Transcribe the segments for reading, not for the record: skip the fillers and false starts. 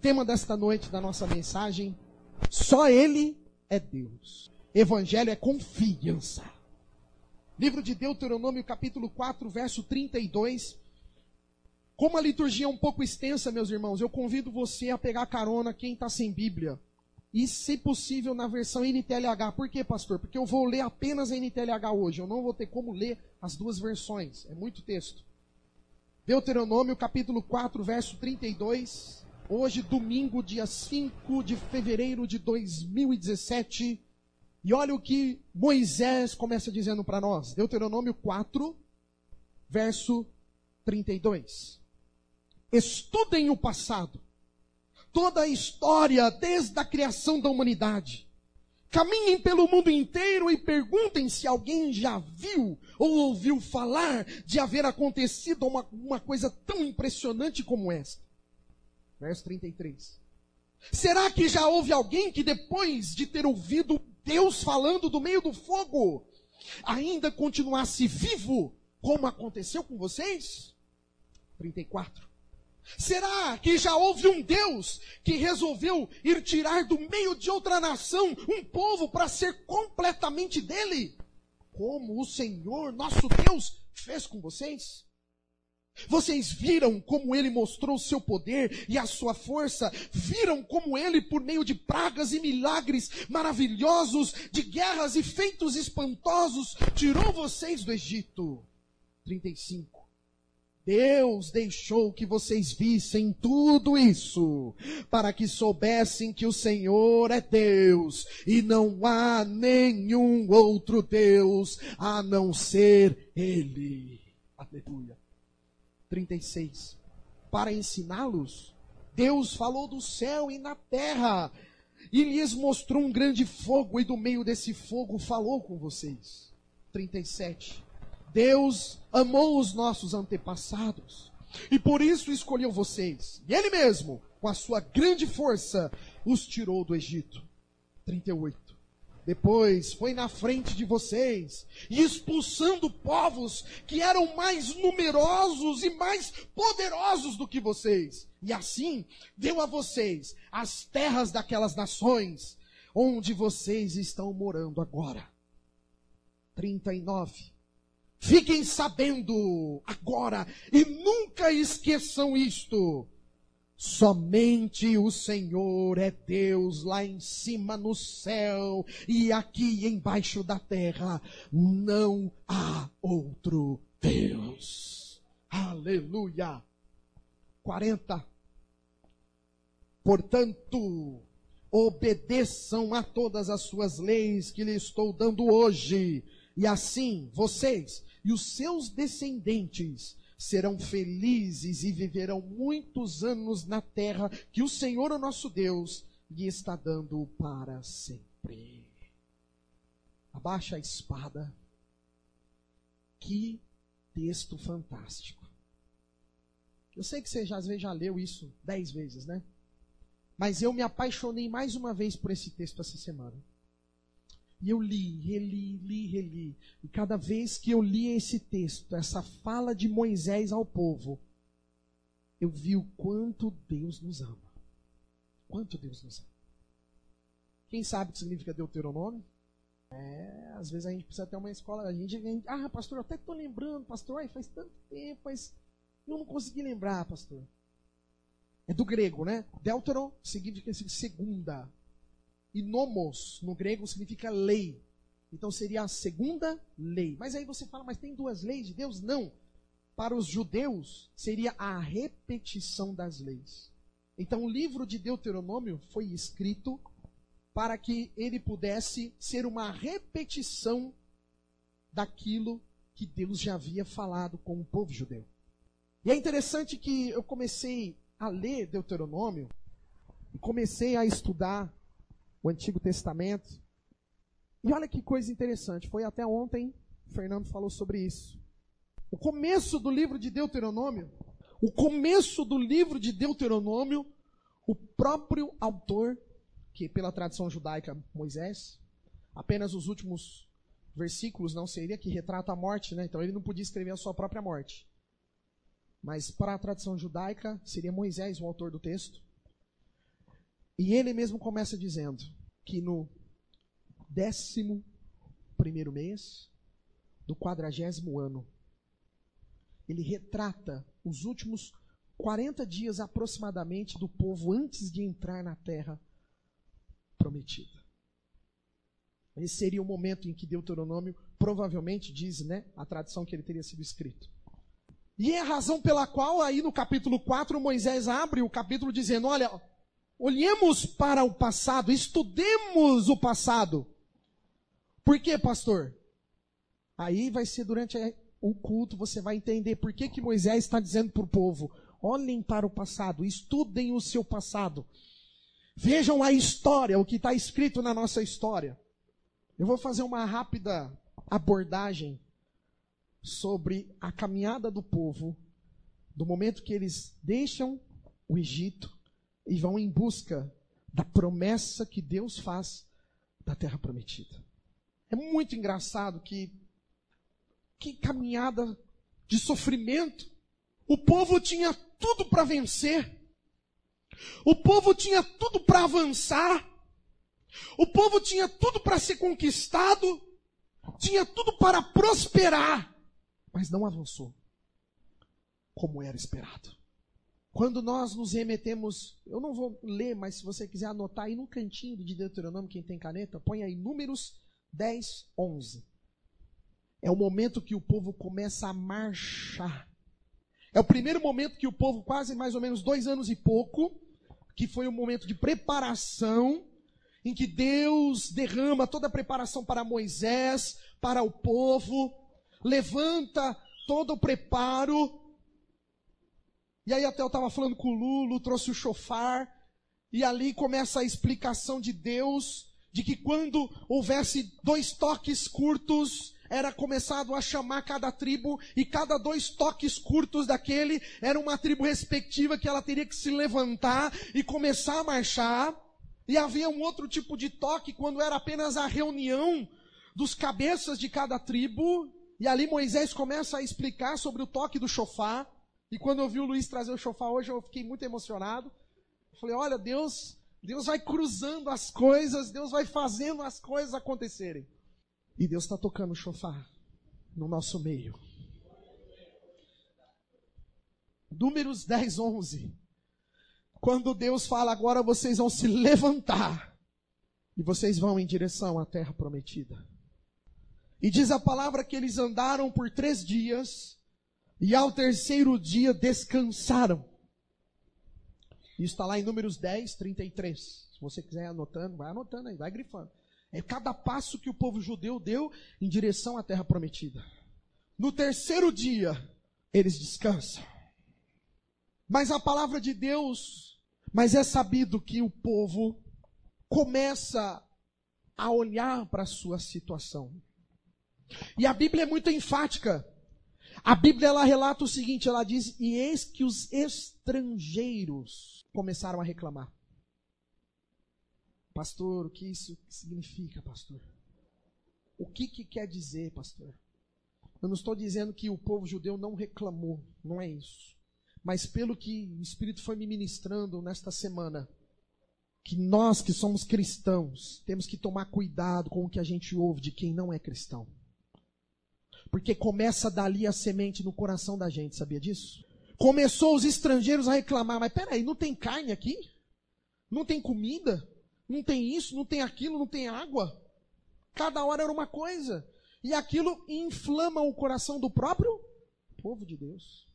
tema desta noite da nossa mensagem: só Ele é Deus. Evangelho é confiança. Livro de Deuteronômio, capítulo 4, verso 32. Como a liturgia é um pouco extensa, meus irmãos, eu convido você a pegar carona, quem está sem Bíblia. E, se possível, na versão NTLH. Por quê, pastor? Porque eu vou ler apenas a NTLH hoje. Eu não vou ter como ler as duas versões. É muito texto. Deuteronômio, capítulo 4, verso 32. Hoje, domingo, dia 5 de fevereiro de 2017. E olha o que Moisés começa dizendo para nós. Deuteronômio 4, verso 32. Estudem o passado, toda a história desde a criação da humanidade. Caminhem pelo mundo inteiro e perguntem se alguém já viu ou ouviu falar de haver acontecido uma coisa tão impressionante como esta. Verso 33. Será que já houve alguém que depois de ter ouvido Deus falando do meio do fogo, ainda continuasse vivo, como aconteceu com vocês? 34. Será que já houve um Deus que resolveu ir tirar do meio de outra nação um povo para ser completamente dele? Como o Senhor, nosso Deus, fez com vocês? Vocês viram como Ele mostrou o seu poder e a sua força? Viram como Ele, por meio de pragas e milagres maravilhosos, de guerras e feitos espantosos, tirou vocês do Egito? 35. Deus deixou que vocês vissem tudo isso, para que soubessem que o Senhor é Deus, e não há nenhum outro Deus a não ser Ele. Aleluia. 36. Para ensiná-los, Deus falou do céu e na terra, e lhes mostrou um grande fogo, e do meio desse fogo falou com vocês. 37. Deus amou os nossos antepassados, e por isso escolheu vocês, e Ele mesmo, com a sua grande força, os tirou do Egito. 38. Depois foi na frente de vocês, e expulsando povos que eram mais numerosos e mais poderosos do que vocês. E assim deu a vocês as terras daquelas nações, onde vocês estão morando agora. 39. Fiquem sabendo agora, e nunca esqueçam isto: somente o Senhor é Deus lá em cima no céu, e aqui embaixo da terra não há outro Deus. Aleluia. 40. Portanto, obedeçam a todas as suas leis que lhe estou dando hoje, e assim vocês e os seus descendentes serão felizes e viverão muitos anos na terra que o Senhor, o nosso Deus, lhe está dando para sempre. Abaixa a espada. Que texto fantástico. Eu sei que você às vezes já leu isso 10 vezes, né? Mas eu me apaixonei mais uma vez por esse texto essa semana. E eu reli. E cada vez que eu li esse texto, essa fala de Moisés ao povo, eu vi o quanto Deus nos ama. Quanto Deus nos ama. Quem sabe o que significa Deuteronômio? Às vezes a gente precisa ter uma escola. Pastor, eu até estou lembrando, pastor, faz tanto tempo, mas eu não consegui lembrar, pastor. É do grego, né? Deuteron significa segunda. E nomos, no grego, significa lei. Então seria a segunda lei. Mas aí você fala, mas tem duas leis de Deus? Não. Para os judeus, seria a repetição das leis. Então o livro de Deuteronômio foi escrito para que ele pudesse ser uma repetição daquilo que Deus já havia falado com o povo judeu. E é interessante que eu comecei a ler Deuteronômio e comecei a estudar o Antigo Testamento. E olha que coisa interessante, foi até ontem, o Fernando falou sobre isso. O começo do livro de Deuteronômio, o próprio autor, que pela tradição judaica, Moisés, apenas os últimos versículos não seria que retrata a morte, né? Então ele não podia escrever a sua própria morte. Mas para a tradição judaica, seria Moisés o autor do texto. E ele mesmo começa dizendo que no 11º mês do 40º ano, ele retrata os últimos 40 dias aproximadamente do povo antes de entrar na terra prometida. Esse seria o momento em que Deuteronômio provavelmente diz, né, a tradição que ele teria sido escrito. E é a razão pela qual aí no capítulo 4 Moisés abre o capítulo dizendo, olha, olhemos para o passado, estudemos o passado. Por quê, pastor? Aí vai ser durante o culto, você vai entender por que Moisés está dizendo para o povo, olhem para o passado, estudem o seu passado. Vejam a história, o que está escrito na nossa história. Eu vou fazer uma rápida abordagem sobre a caminhada do povo, do momento que eles deixam o Egito e vão em busca da promessa que Deus faz da terra prometida. É muito engraçado que caminhada de sofrimento. O povo tinha tudo para vencer. O povo tinha tudo para avançar. O povo tinha tudo para ser conquistado. Tinha tudo para prosperar. Mas não avançou como era esperado. Quando nós nos remetemos, eu não vou ler, mas se você quiser anotar aí no cantinho de Deuteronômio, quem tem caneta, põe aí Números 10, 11. É o momento que o povo começa a marchar. É o primeiro momento que o povo, quase mais ou menos 2 anos e pouco, que foi um momento de preparação, em que Deus derrama toda a preparação para Moisés, para o povo, levanta todo o preparo. E aí até eu estava falando com o Lulo, trouxe o chofar, e ali começa a explicação de Deus, de que quando houvesse 2 toques curtos, era começado a chamar cada tribo, e cada 2 toques curtos daquele, era uma tribo respectiva que ela teria que se levantar e começar a marchar. E havia um outro tipo de toque, quando era apenas a reunião dos cabeças de cada tribo, e ali Moisés começa a explicar sobre o toque do chofar. E quando eu vi o Luiz trazer o chofar hoje, eu fiquei muito emocionado. Eu falei, olha, Deus vai cruzando as coisas, Deus vai fazendo as coisas acontecerem. E Deus está tocando o chofar no nosso meio. Números 10, 11. Quando Deus fala, agora vocês vão se levantar e vocês vão em direção à terra prometida. E diz a palavra que eles andaram por 3 dias e ao 3º dia descansaram. Isso está lá em Números 10, 33. Se você quiser ir anotando, vai anotando aí, vai grifando. É cada passo que o povo judeu deu em direção à terra prometida. No 3º dia, eles descansam. Mas a palavra de Deus, mas é sabido que o povo começa a olhar para a sua situação. E a Bíblia é muito enfática. A Bíblia, ela relata o seguinte, ela diz, e eis que os estrangeiros começaram a reclamar. Pastor, o que isso significa, pastor? O que quer dizer, pastor? Eu não estou dizendo que o povo judeu não reclamou, não é isso. Mas pelo que o Espírito foi me ministrando nesta semana, que nós que somos cristãos, temos que tomar cuidado com o que a gente ouve de quem não é cristão. Porque começa dali a semente no coração da gente, sabia disso? Começou os estrangeiros a reclamar, mas peraí, não tem carne aqui? Não tem comida? Não tem isso, não tem aquilo, não tem água? Cada hora era uma coisa. E aquilo inflama o coração do próprio povo de Deus.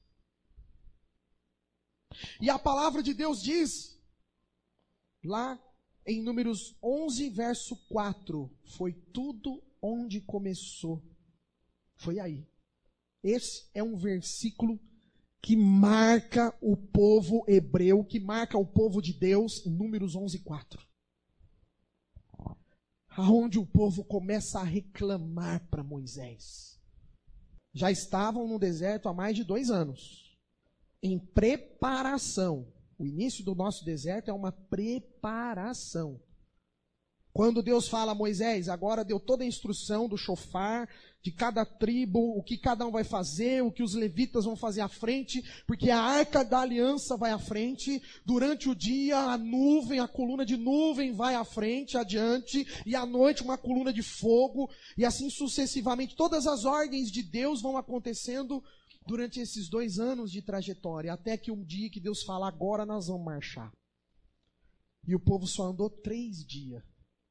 E a palavra de Deus diz, lá em Números 11, verso 4, foi tudo onde começou. Foi aí. Esse é um versículo que marca o povo hebreu, que marca o povo de Deus, em Números 11, 4. Aonde o povo começa a reclamar para Moisés. Já estavam no deserto há mais de 2 anos. Em preparação. O início do nosso deserto é uma preparação. Quando Deus fala a Moisés, agora deu toda a instrução do chofar, de cada tribo, o que cada um vai fazer, o que os levitas vão fazer à frente, porque a arca da aliança vai à frente, durante o dia a nuvem, a coluna de nuvem vai à frente, adiante, e à noite uma coluna de fogo, e assim sucessivamente. Todas as ordens de Deus vão acontecendo durante esses 2 anos de trajetória, até que um dia que Deus fala, agora nós vamos marchar. E o povo só andou 3 dias.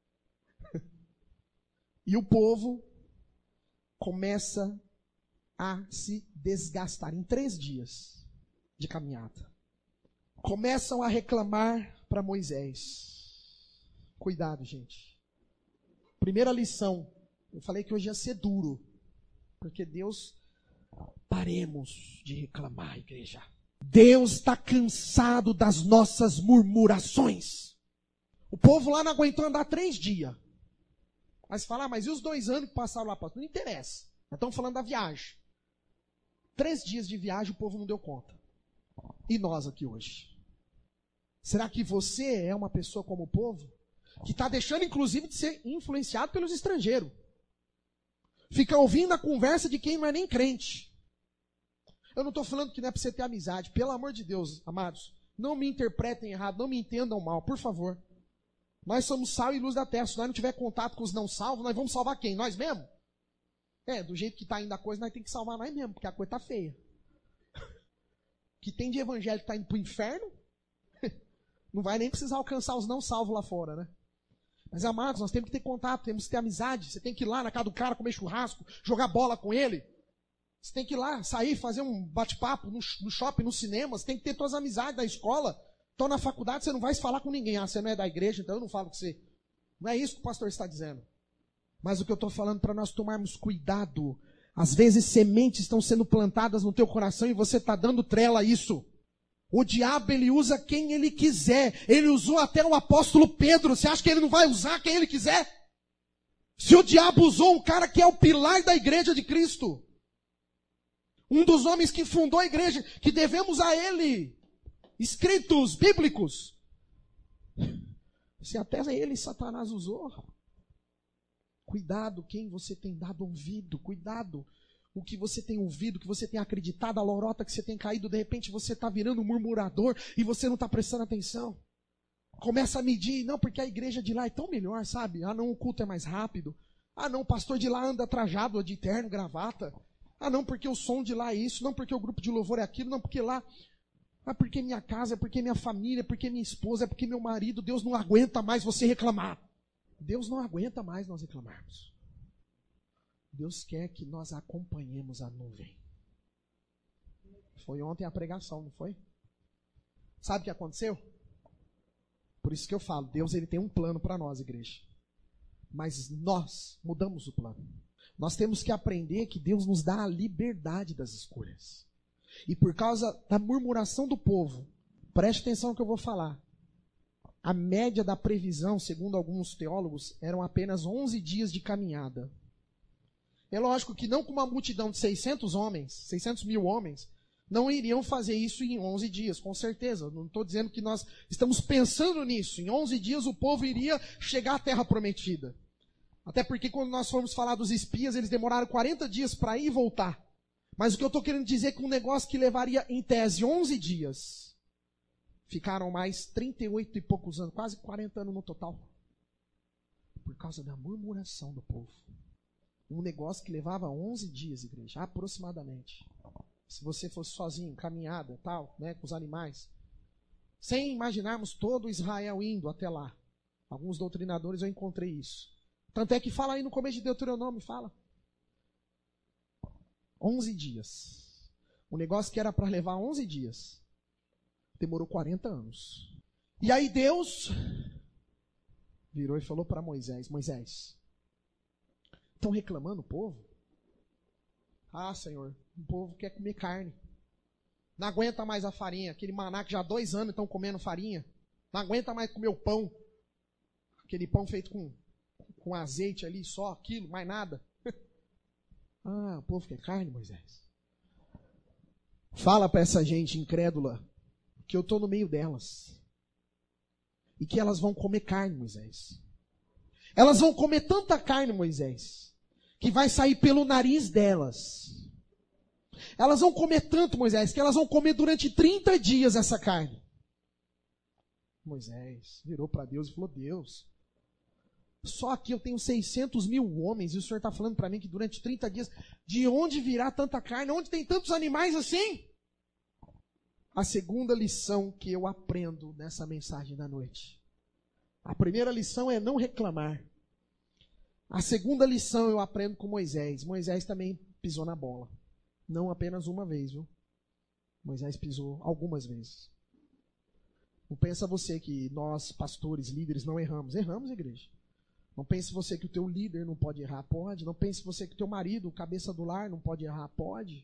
E o povo começa a se desgastar em 3 dias de caminhada. Começam a reclamar para Moisés. Cuidado, gente. Primeira lição. Eu falei que hoje ia ser duro. Porque Deus... Paremos de reclamar, igreja. Deus está cansado das nossas murmurações. O povo lá não aguentou andar 3 dias. Mas fala, mas e os 2 anos que passaram lá? Não interessa. Nós estamos falando da viagem. 3 dias de viagem o povo não deu conta. E nós aqui hoje? Será que você é uma pessoa como o povo? Que está deixando inclusive de ser influenciado pelos estrangeiros. Fica ouvindo a conversa de quem não é nem crente. Eu não estou falando que não é para você ter amizade. Pelo amor de Deus, amados. Não me interpretem errado, não me entendam mal, por favor. Nós somos sal e luz da terra. Se nós não tiver contato com os não salvos, nós vamos salvar quem? Nós mesmos? Do jeito que está indo a coisa, nós temos que salvar nós mesmos, porque a coisa está feia. Que tem de evangelho que está indo para o inferno, não vai nem precisar alcançar os não salvos lá fora, né? Mas, amados, nós temos que ter contato, temos que ter amizade. Você tem que ir lá na casa do cara, comer churrasco, jogar bola com ele. Você tem que ir lá, sair, fazer um bate-papo no shopping, no cinema. Você tem que ter suas amizades da escola. Então, na faculdade, você não vai se falar com ninguém. Ah, você não é da igreja, então eu não falo com você. Não é isso que o pastor está dizendo. Mas o que eu estou falando para nós tomarmos cuidado. Às vezes, sementes estão sendo plantadas no teu coração e você está dando trela a isso. O diabo, ele usa quem ele quiser. Ele usou até o apóstolo Pedro. Você acha que ele não vai usar quem ele quiser? Se o diabo usou um cara que é o pilar da igreja de Cristo, um dos homens que fundou a igreja, que devemos a ele escritos bíblicos, se até ele Satanás usou, cuidado quem você tem dado ouvido, cuidado o que você tem ouvido, o que você tem acreditado, a lorota que você tem caído, de repente você está virando um murmurador e você não está prestando atenção. Começa a medir, não, porque a igreja de lá é tão melhor, sabe? Ah, não, o culto é mais rápido. Ah, não, o pastor de lá anda trajado de terno, gravata. Ah, não, porque o som de lá é isso. Não, porque o grupo de louvor é aquilo. Não, porque lá... Ah, porque minha casa, é porque minha família, é porque minha esposa, é porque meu marido. Deus não aguenta mais você reclamar. Deus não aguenta mais nós reclamarmos. Deus quer que nós acompanhemos a nuvem. Foi ontem a pregação, não foi? Sabe o que aconteceu? Por isso que eu falo, Deus ele tem um plano para nós, igreja. Mas nós mudamos o plano. Nós temos que aprender que Deus nos dá a liberdade das escolhas. E por causa da murmuração do povo, preste atenção no que eu vou falar. A média da previsão, segundo alguns teólogos, eram apenas 11 dias de caminhada. É lógico que não com uma multidão de 600 homens, 600 mil homens, não iriam fazer isso em 11 dias, com certeza. Não estou dizendo que nós estamos pensando nisso. Em 11 dias o povo iria chegar à terra prometida. Até porque quando nós formos falar dos espias, eles demoraram 40 dias para ir e voltar. Mas o que eu estou querendo dizer é que um negócio que levaria, em tese, 11 dias, ficaram mais 38 e poucos anos, quase 40 anos no total. Por causa da murmuração do povo. Um negócio que levava 11 dias, igreja, aproximadamente. Se você fosse sozinho, caminhada, tal, né, com os animais. Sem imaginarmos todo Israel indo até lá. Alguns doutrinadores eu encontrei isso. Tanto é que fala aí no começo de Deuteronômio, fala. 11 dias. Um negócio que era para levar 11 dias. Demorou 40 anos. E aí Deus virou e falou para Moisés, Moisés, estão reclamando o povo? Ah, Senhor, o povo quer comer carne. Não aguenta mais a farinha. Aquele maná que já há 2 anos estão comendo farinha. Não aguenta mais comer o pão. Aquele pão feito com azeite ali, só aquilo, mais nada. Ah, o povo quer carne, Moisés. Fala para essa gente incrédula que eu estou no meio delas. E que elas vão comer carne, Moisés. Elas vão comer tanta carne, Moisés, que vai sair pelo nariz delas. Elas vão comer tanto, Moisés, que elas vão comer durante 30 dias essa carne. Moisés virou para Deus e falou: Deus, só aqui eu tenho 600 mil homens, e o Senhor está falando para mim que durante 30 dias, de onde virá tanta carne? Onde tem tantos animais assim? A segunda lição que eu aprendo nessa mensagem da noite. A primeira lição é não reclamar. A segunda lição eu aprendo com Moisés. Moisés também pisou na bola. Não apenas uma vez, viu? Moisés pisou algumas vezes. Não pensa você que nós, pastores, líderes, não erramos. Erramos, igreja. Não pense você que o teu líder não pode errar. Pode. Não pense você que o teu marido, cabeça do lar, não pode errar. Pode.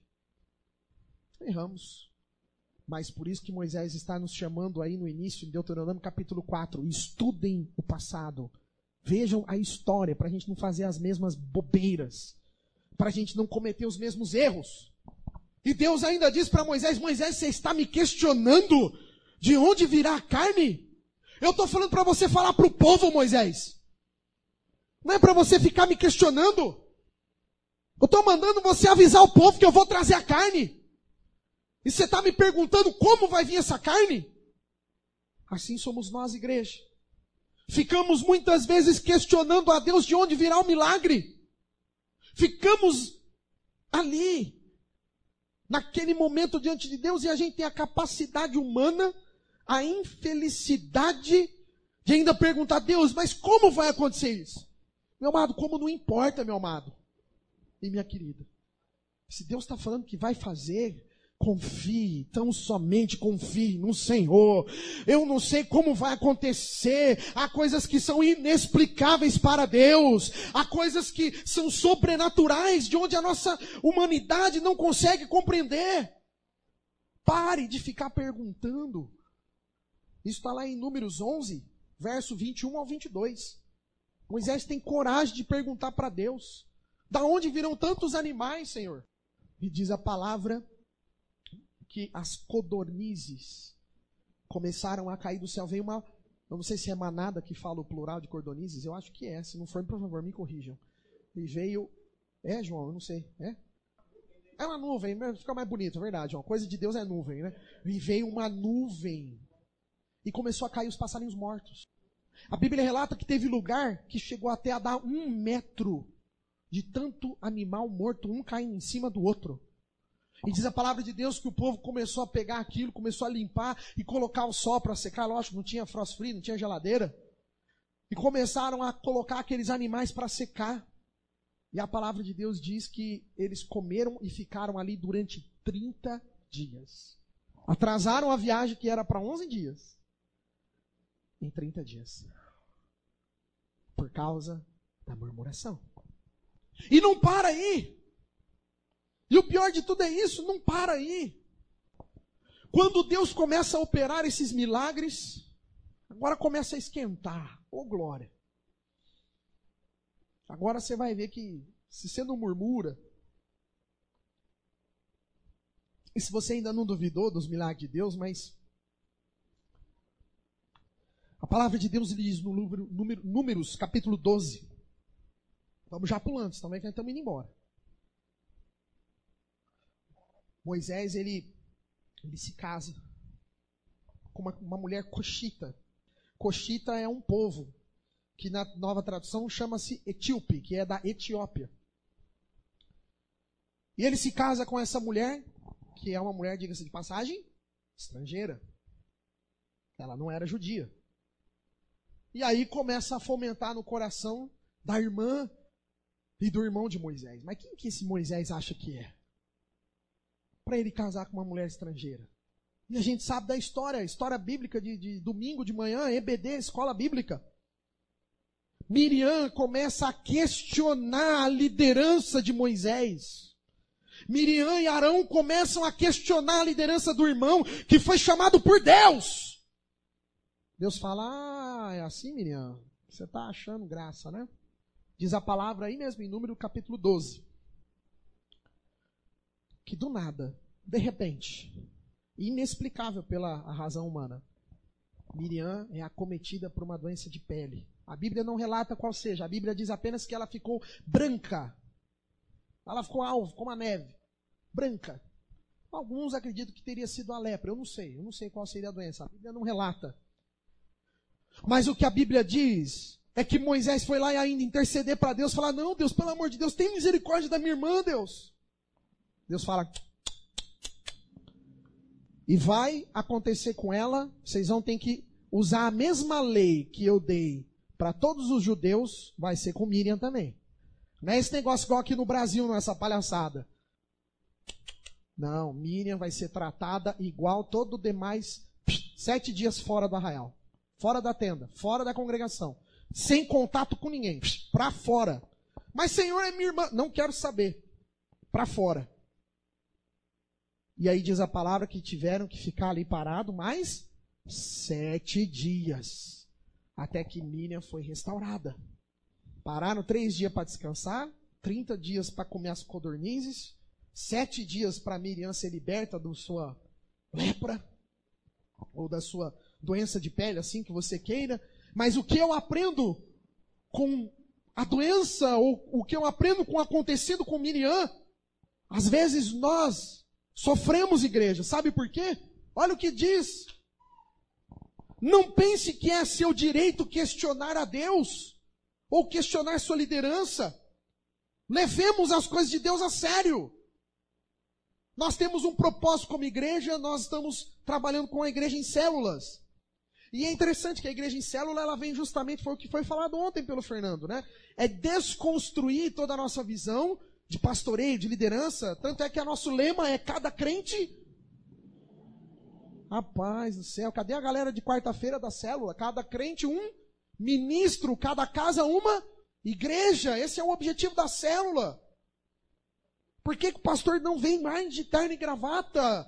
Erramos. Mas por isso que Moisés está nos chamando aí no início, em Deuteronômio capítulo 4. Estudem o passado. Vejam a história, para a gente não fazer as mesmas bobeiras. Para a gente não cometer os mesmos erros. E Deus ainda diz para Moisés: Moisés, você está me questionando de onde virá a carne? Eu estou falando para você falar para o povo, Moisés. Não é para você ficar me questionando. Eu estou mandando você avisar o povo que eu vou trazer a carne. E você está me perguntando como vai vir essa carne? Assim somos nós, igreja. Ficamos muitas vezes questionando a Deus de onde virá o milagre. Ficamos ali, naquele momento diante de Deus, e a gente tem a capacidade humana, a infelicidade de ainda perguntar: Deus, mas como vai acontecer isso? Meu amado, como não importa, meu amado e minha querida. Se Deus está falando que vai fazer, confie, tão somente confie no Senhor. Eu não sei como vai acontecer. Há coisas que são inexplicáveis para Deus. Há coisas que são sobrenaturais, de onde a nossa humanidade não consegue compreender. Pare de ficar perguntando. Isso está lá em Números 11, verso 21 ao 22. Moisés tem coragem de perguntar para Deus: da onde virão tantos animais, Senhor? E diz a palavra que as codornizes começaram a cair do céu. Veio uma, eu não sei se é manada que fala o plural de codornizes, eu acho que é. Se não for, por favor, me corrijam. E veio, João, eu não sei, é uma nuvem, fica mais bonito, é verdade, João. Coisa de Deus é nuvem, né? E veio uma nuvem e começou a cair os passarinhos mortos. A Bíblia relata que teve lugar que chegou até a dar 1 metro de tanto animal morto, um caindo em cima do outro. E diz a palavra de Deus que o povo começou a pegar aquilo, começou a limpar e colocar ao sol para secar. Lógico, não tinha frost free, não tinha geladeira. E começaram a colocar aqueles animais para secar. E a palavra de Deus diz que eles comeram e ficaram ali durante 30 dias. Atrasaram a viagem que era para 11 dias. Em 30 dias. Por causa da murmuração. E não para aí. E o pior de tudo é isso, não para aí. Quando Deus começa a operar esses milagres, agora começa a esquentar. Ô glória. Agora você vai ver que, se você não murmura, e se você ainda não duvidou dos milagres de Deus, mas a palavra de Deus diz no Números, capítulo 12. Vamos já pulando, senão vai que nós estamos indo embora. Moisés, ele se casa com uma mulher coxita. Coxita é um povo que na nova tradução chama-se etíope, que é da Etiópia. E ele se casa com essa mulher, que é uma mulher, diga-se de passagem, estrangeira. Ela não era judia. E aí começa a fomentar no coração da irmã e do irmão de Moisés. Mas quem que esse Moisés acha que é? Para ele casar com uma mulher estrangeira. E a gente sabe da história, a história bíblica de domingo de manhã, EBD, escola bíblica. Miriam começa a questionar a liderança de Moisés. Miriam e Arão começam a questionar a liderança do irmão, que foi chamado por Deus. Deus fala: é assim, Miriam? Você está achando graça, né? Diz a palavra aí mesmo, em Número capítulo 12. Que do nada, de repente, inexplicável pela razão humana, Miriam é acometida por uma doença de pele. A Bíblia não relata qual seja, a Bíblia diz apenas que ela ficou branca. Ela ficou alvo, como a neve, branca. Alguns acreditam que teria sido a lepra, eu não sei qual seria a doença, a Bíblia não relata. Mas o que a Bíblia diz é que Moisés foi lá e ainda interceder para Deus, falar, não, Deus, pelo amor de Deus, tem misericórdia da minha irmã, Deus. Deus fala, e vai acontecer com ela, vocês vão ter que usar a mesma lei que eu dei para todos os judeus, vai ser com Miriam também. Não é esse negócio igual aqui no Brasil, não é essa palhaçada. Não, Miriam vai ser tratada igual todo demais, 7 dias fora do arraial, fora da tenda, fora da congregação, sem contato com ninguém, para fora. Mas Senhor, é minha irmã, não quero saber, para fora. E aí diz a palavra que tiveram que ficar ali parado mais 7 dias, até que Miriam foi restaurada. Pararam 3 dias para descansar, 30 dias para comer as codornizes, 7 dias para Miriam ser liberta da sua lepra, ou da sua doença de pele, assim que você queira. Mas o que eu aprendo com a doença, ou o que eu aprendo com acontecendo com Miriam, às vezes nós sofremos, igreja. Sabe por quê? Olha o que diz. Não pense que é seu direito questionar a Deus, ou questionar sua liderança. Levemos as coisas de Deus a sério. Nós temos um propósito como igreja, nós estamos trabalhando com a igreja em células. E é interessante que a igreja em célula, ela vem justamente, foi o que foi falado ontem pelo Fernando, né? É desconstruir toda a nossa visão de pastoreio, de liderança. Tanto é que o nosso lema é cada crente... Rapaz do céu, cadê a galera de quarta-feira da célula? Cada crente um ministro, cada casa uma igreja. Esse é o objetivo da célula. Por que o pastor não vem mais de terno e gravata?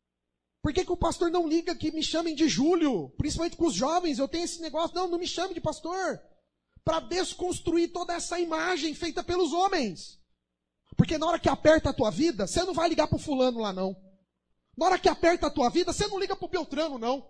Por que o pastor não liga que me chamem de Júlio? Principalmente com os jovens, eu tenho esse negócio. Não me chame de pastor. Para desconstruir toda essa imagem feita pelos homens. Porque na hora que aperta a tua vida, você não vai ligar para o fulano lá não. Na hora que aperta a tua vida, você não liga para o Beltrano não.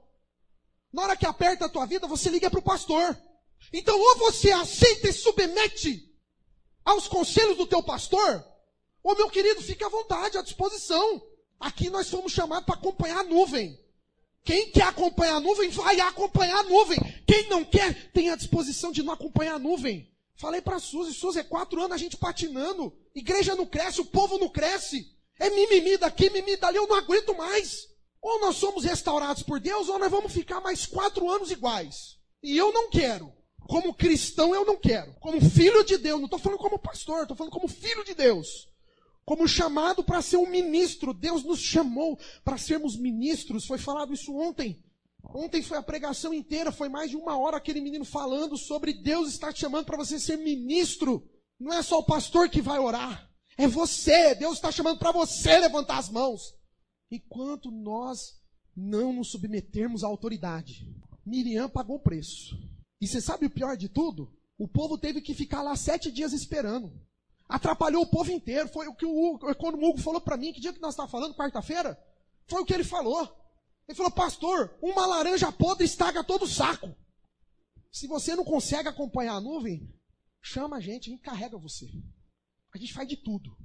Na hora que aperta a tua vida, você liga para o pastor. Então ou você aceita e submete aos conselhos do teu pastor, ou meu querido, fique à vontade, à disposição. Aqui nós fomos chamados para acompanhar a nuvem. Quem quer acompanhar a nuvem, vai acompanhar a nuvem. Quem não quer, tem a disposição de não acompanhar a nuvem. Falei para a Suzy, é 4 anos a gente patinando. Igreja não cresce, o povo não cresce. É mimimi daqui, mimimi dali, eu não aguento mais. Ou nós somos restaurados por Deus, ou nós vamos ficar mais 4 anos iguais. E eu não quero. Como cristão, eu não quero. Como filho de Deus, não estou falando como pastor, estou falando como filho de Deus. Como chamado para ser um ministro. Deus nos chamou para sermos ministros. Foi falado isso ontem. Ontem foi a pregação inteira, foi mais de 1 hora aquele menino falando sobre Deus estar te chamando para você ser ministro. Não é só o pastor que vai orar. É você. Deus está chamando para você levantar as mãos. Enquanto nós não nos submetermos à autoridade, Miriam pagou o preço. E você sabe o pior de tudo? O povo teve que ficar lá 7 dias esperando. Atrapalhou o povo inteiro. Foi o que quando o Hugo falou para mim, que dia que nós estávamos falando, quarta-feira? Foi o que ele falou. Ele falou, pastor, uma laranja podre estraga todo o saco. Se você não consegue acompanhar a nuvem, chama a gente carrega você. A gente faz de tudo.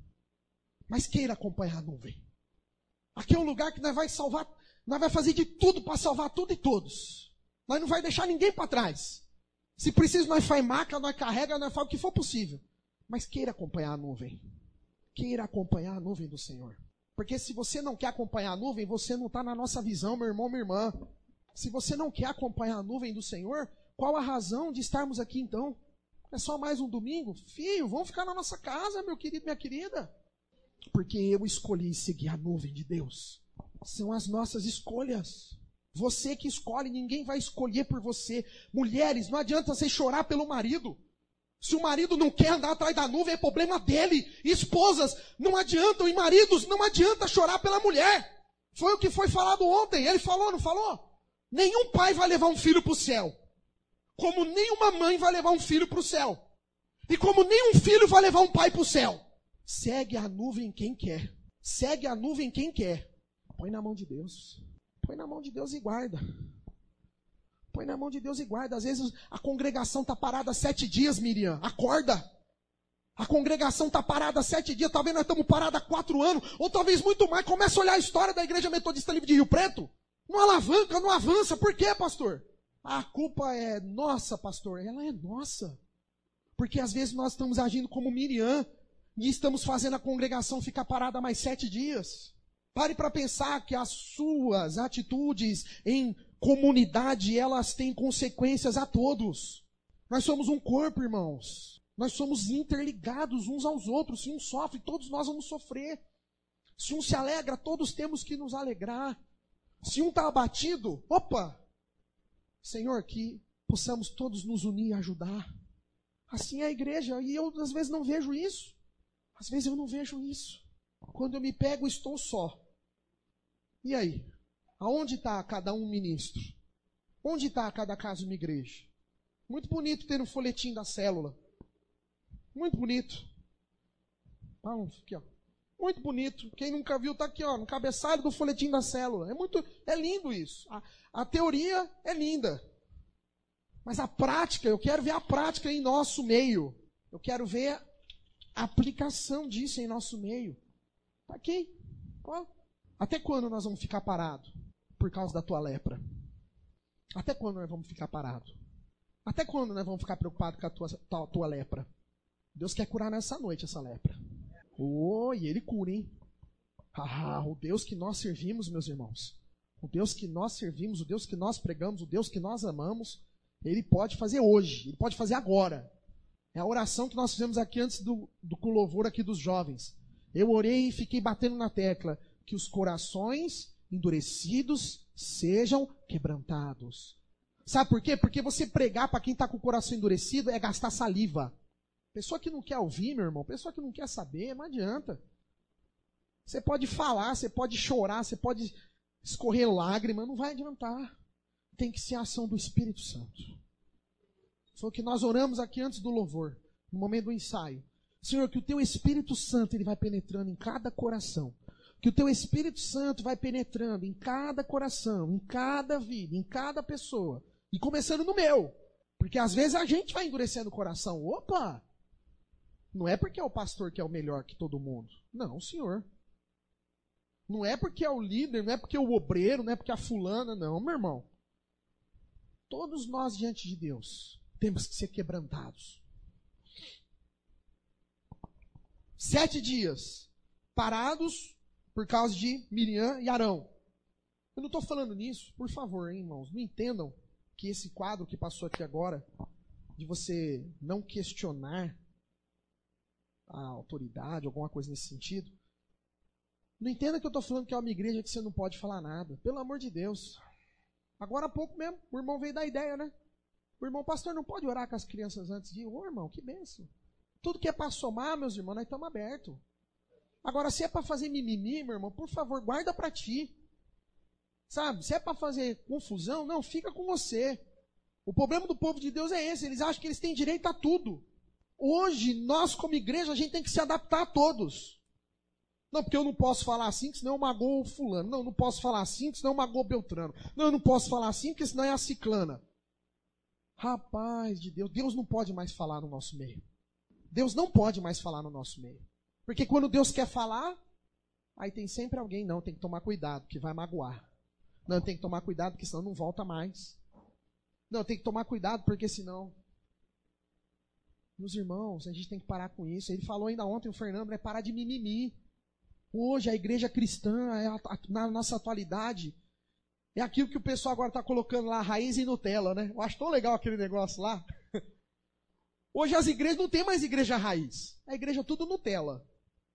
Mas queira acompanhar a nuvem. Aqui é um lugar que nós vai salvar, nós vai fazer de tudo para salvar tudo e todos. Nós não vai deixar ninguém para trás. Se precisa, nós faz maca, nós carrega, nós faz o que for possível. Mas queira acompanhar a nuvem. Queira acompanhar a nuvem do Senhor. Porque se você não quer acompanhar a nuvem, você não está na nossa visão, meu irmão, minha irmã. Se você não quer acompanhar a nuvem do Senhor, qual a razão de estarmos aqui então? É só mais um domingo? Filho, vamos ficar na nossa casa, meu querido, minha querida. Porque eu escolhi seguir a nuvem de Deus. São as nossas escolhas. Você que escolhe, ninguém vai escolher por você. Mulheres, não adianta você chorar pelo marido. Se o marido não quer andar atrás da nuvem, é problema dele. Esposas, não adiantam. E maridos, não adianta chorar pela mulher. Foi o que foi falado ontem. Ele falou, não falou? Nenhum pai vai levar um filho para o céu. Como nenhuma mãe vai levar um filho para o céu. E como nenhum filho vai levar um pai para o céu. Segue a nuvem quem quer. Segue a nuvem quem quer. Põe na mão de Deus. Põe na mão de Deus e guarda. Põe na mão de Deus e guarda. Às vezes a congregação está parada 7 dias, Miriam. Acorda. A congregação está parada 7 dias. Talvez nós estamos parados há 4 anos. Ou talvez muito mais. Começa a olhar a história da Igreja Metodista Livre de Rio Preto. Não alavanca, não avança. Por quê, pastor? A culpa é nossa, pastor. Ela é nossa. Porque às vezes nós estamos agindo como Miriam. E estamos fazendo a congregação ficar parada mais 7 dias. Pare para pensar que as suas atitudes em comunidade, elas têm consequências a todos. Nós somos um corpo, irmãos. Nós somos interligados uns aos outros. Se um sofre, todos nós vamos sofrer. Se um se alegra, todos temos que nos alegrar. Se um está abatido, opa! Senhor, que possamos todos nos unir e ajudar. Assim é a igreja. E eu, às vezes, não vejo isso. Às vezes eu não vejo isso. Quando eu me pego, estou só. E aí? Aonde está cada um ministro? Onde está cada casa uma igreja? Muito bonito ter um folhetim da célula. Muito bonito. Aqui, ó. Muito bonito. Quem nunca viu está aqui, ó, no cabeçalho do folhetim da célula. É lindo isso. A teoria é linda. Mas a prática, eu quero ver a prática em nosso meio. Eu quero ver a aplicação disso em nosso meio. Está aqui. Ó. Até quando nós vamos ficar parados por causa da tua lepra? Até quando nós vamos ficar parados? Até quando nós vamos ficar preocupados com a tua lepra? Deus quer curar nessa noite essa lepra. E Ele cura, hein? O Deus que nós servimos, meus irmãos. O Deus que nós servimos, o Deus que nós pregamos, o Deus que nós amamos, Ele pode fazer hoje, Ele pode fazer agora. É a oração que nós fizemos aqui antes do louvor aqui dos jovens. Eu orei e fiquei batendo na tecla que os corações endurecidos sejam quebrantados. Sabe por quê? Porque você pregar para quem está com o coração endurecido é gastar saliva. Pessoa que não quer ouvir, meu irmão, pessoa que não quer saber, não adianta. Você pode falar, você pode chorar, você pode escorrer lágrima, não vai adiantar. Tem que ser a ação do Espírito Santo. Foi o que nós oramos aqui antes do louvor, no momento do ensaio. Senhor, que o Teu Espírito Santo ele vai penetrando em cada coração. Que o Teu Espírito Santo vai penetrando em cada coração, em cada vida, em cada pessoa. E começando no meu. Porque às vezes a gente vai endurecendo o coração. Opa! Não é porque é o pastor que é o melhor que todo mundo. Não, Senhor. Não é porque é o líder, não é porque é o obreiro, não é porque é a fulana. Não, meu irmão. Todos nós diante de Deus temos que ser quebrantados. 7 dias parados por causa de Miriam e Arão. Eu não estou falando nisso, por favor, hein, irmãos. Não entendam que esse quadro que passou aqui agora, de você não questionar a autoridade, alguma coisa nesse sentido. Não entenda que eu estou falando que é uma igreja que você não pode falar nada. Pelo amor de Deus. Agora há pouco mesmo, o irmão veio dar ideia, né? O irmão, pastor, não pode orar com as crianças antes de ir? Ô, irmão, que bênção. Tudo que é para somar, meus irmãos, nós estamos abertos. Agora, se é para fazer mimimi, meu irmão, por favor, guarda para ti. Sabe? Se é para fazer confusão, não, fica com você. O problema do povo de Deus é esse. Eles acham que eles têm direito a tudo. Hoje, nós como igreja, a gente tem que se adaptar a todos. Não, porque eu não posso falar assim, que senão eu magoo fulano. Não, eu não posso falar assim, que senão eu magoo Beltrano. Não, eu não posso falar assim, porque senão é a ciclana. Rapaz de Deus, Deus não pode mais falar no nosso meio. Deus não pode mais falar no nosso meio. Porque quando Deus quer falar, aí tem sempre alguém, não, tem que tomar cuidado, que vai magoar. Não, tem que tomar cuidado, porque senão não volta mais. Não, tem que tomar cuidado, porque senão... Meus irmãos, a gente tem que parar com isso. Ele falou ainda ontem, o Fernando, é parar de mimimi. Hoje, a igreja cristã, na nossa atualidade, é aquilo que o pessoal agora está colocando lá, raiz e Nutella, né? Eu acho tão legal aquele negócio lá. Hoje as igrejas não tem mais igreja raiz. A igreja é tudo Nutella.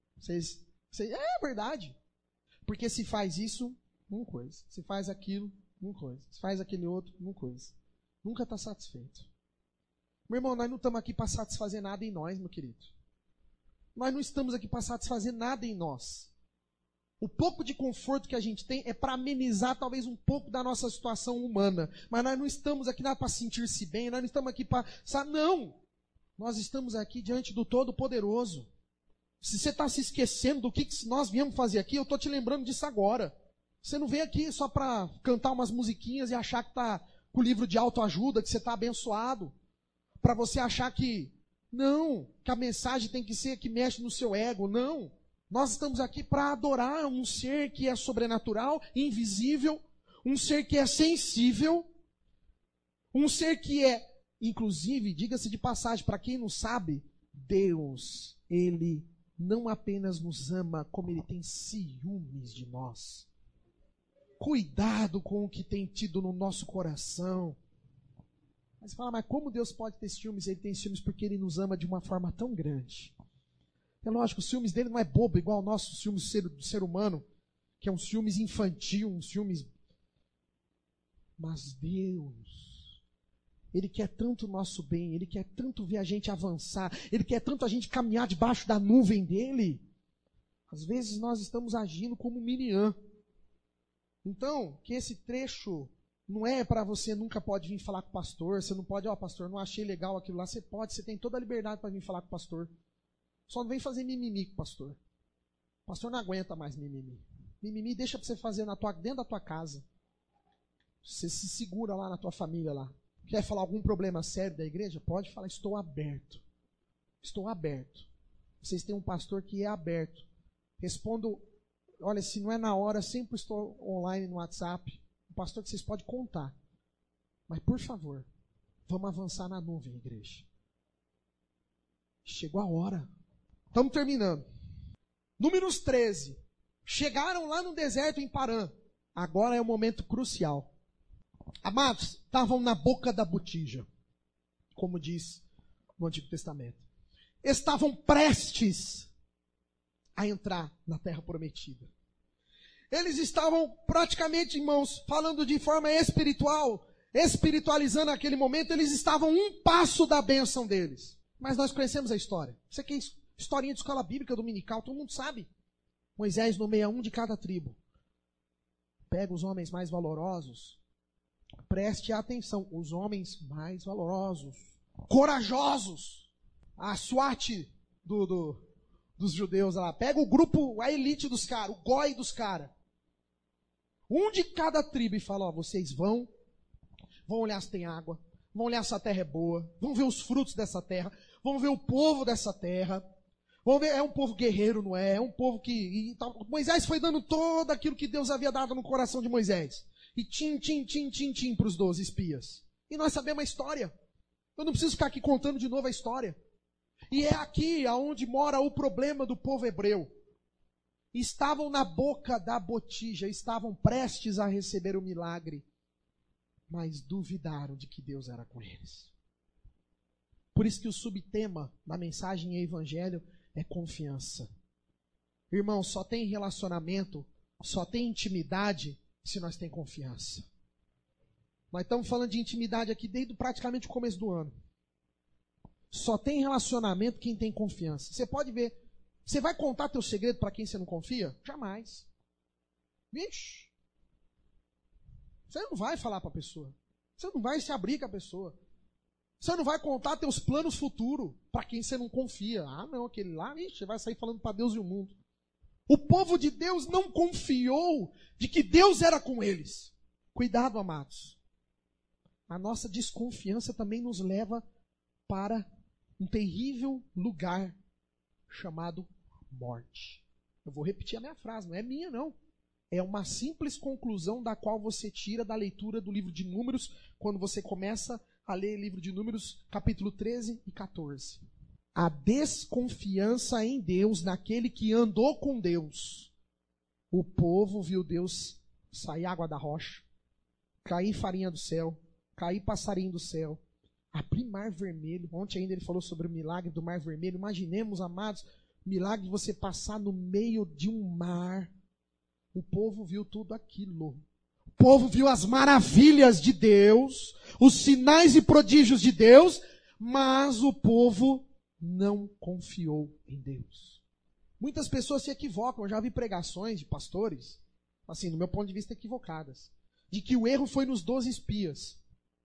É verdade. Porque se faz isso, uma coisa. Se faz aquilo, uma coisa. Se faz aquele outro, uma coisa. Nunca está satisfeito. Meu irmão, nós não estamos aqui para satisfazer nada em nós, meu querido. Nós não estamos aqui para satisfazer nada em nós. O pouco de conforto que a gente tem é para amenizar talvez um pouco da nossa situação humana. Mas nós não estamos aqui para sentir-se bem, nós não estamos aqui para... Não! Nós estamos aqui diante do Todo-Poderoso. Se você está se esquecendo do que nós viemos fazer aqui, eu estou te lembrando disso agora. Você não veio aqui só para cantar umas musiquinhas e achar que está com o livro de autoajuda, que você está abençoado, para você achar que a mensagem tem que ser que mexe no seu ego. Não. Nós estamos aqui para adorar um ser que é sobrenatural, invisível, um ser que é sensível, um ser que é, inclusive, diga-se de passagem, para quem não sabe, Deus, Ele não apenas nos ama, como Ele tem ciúmes de nós. Cuidado com o que tem tido no nosso coração. Mas fala, mas como Deus pode ter ciúmes? Ele tem ciúmes porque Ele nos ama de uma forma tão grande. É lógico, os ciúmes dele não é bobo, igual o nosso ciúmes do ser humano, que é um ciúmes infantil, um ciúmes... Mas Deus, Ele quer tanto o nosso bem, Ele quer tanto ver a gente avançar, Ele quer tanto a gente caminhar debaixo da nuvem dEle. Às vezes nós estamos agindo como Miriam. Então, que esse trecho não é para você nunca pode vir falar com o pastor, você não pode, pastor, não achei legal aquilo lá, você pode, você tem toda a liberdade para vir falar com o pastor. Só não vem fazer mimimi com o pastor. O pastor não aguenta mais mimimi. Mimimi deixa para você fazer dentro da tua casa. Você se segura lá na tua família lá. Quer falar algum problema sério da igreja? Pode falar, estou aberto. Estou aberto. Vocês têm um pastor que é aberto. Respondo, olha, se não é na hora, sempre estou online no WhatsApp. Um pastor que vocês podem contar. Mas, por favor, vamos avançar na nuvem, igreja. Chegou a hora. Estamos terminando. Números 13. Chegaram lá no deserto em Parã. Agora é o momento crucial. Amados, estavam na boca da botija, como diz no Antigo Testamento. Estavam prestes a entrar na terra prometida. Eles estavam praticamente, irmãos, falando de forma espiritual, espiritualizando aquele momento, eles estavam um passo da bênção deles. Mas nós conhecemos a história. Isso aqui é historinha de escola bíblica dominical, todo mundo sabe. Moisés nomeia um de cada tribo. Pega os homens mais valorosos. Preste atenção, os homens mais valorosos, corajosos. A SWAT dos judeus lá. Pega o grupo, a elite dos caras, o goi dos caras. Um de cada tribo e fala, vocês vão olhar se tem água, vão olhar se a terra é boa, vão ver os frutos dessa terra, vão ver o povo dessa terra. Vamos ver, é um povo guerreiro, não é? É um povo que... Moisés foi dando todo aquilo que Deus havia dado no coração de Moisés. E tim para os 12 espias. E nós sabemos a história. Eu não preciso ficar aqui contando de novo a história. E é aqui aonde mora o problema do povo hebreu. Estavam na boca da botija, estavam prestes a receber o milagre, mas duvidaram de que Deus era com eles. Por isso que o subtema da mensagem e evangelho é confiança. Irmão, só tem relacionamento, só tem intimidade se nós temos confiança. Nós estamos falando de intimidade aqui desde praticamente o começo do ano. Só tem relacionamento quem tem confiança. Você pode ver, você vai contar teu segredo para quem você não confia? Jamais. Vixe. Você não vai falar para a pessoa. Você não vai se abrir com a pessoa. Você não vai contar teus planos futuros para quem você não confia. Ah, não, aquele lá, você vai sair falando para Deus e o mundo. O povo de Deus não confiou de que Deus era com eles. Cuidado, amados. A nossa desconfiança também nos leva para um terrível lugar chamado morte. Eu vou repetir a minha frase, não é minha não. É uma simples conclusão da qual você tira da leitura do livro de Números, quando você começa a ler o livro de Números, capítulo 13 e 14. A desconfiança em Deus, naquele que andou com Deus. O povo viu Deus sair água da rocha, cair farinha do céu, cair passarinho do céu, abrir mar vermelho. Ontem ainda ele falou sobre o milagre do mar vermelho. Imaginemos, amados, o milagre de você passar no meio de um mar. O povo viu tudo aquilo. O povo viu as maravilhas de Deus, os sinais e prodígios de Deus, mas o povo não confiou em Deus. Muitas pessoas se equivocam. Eu já vi pregações de pastores, assim, no meu ponto de vista, equivocadas, de que o erro foi nos 12 espias.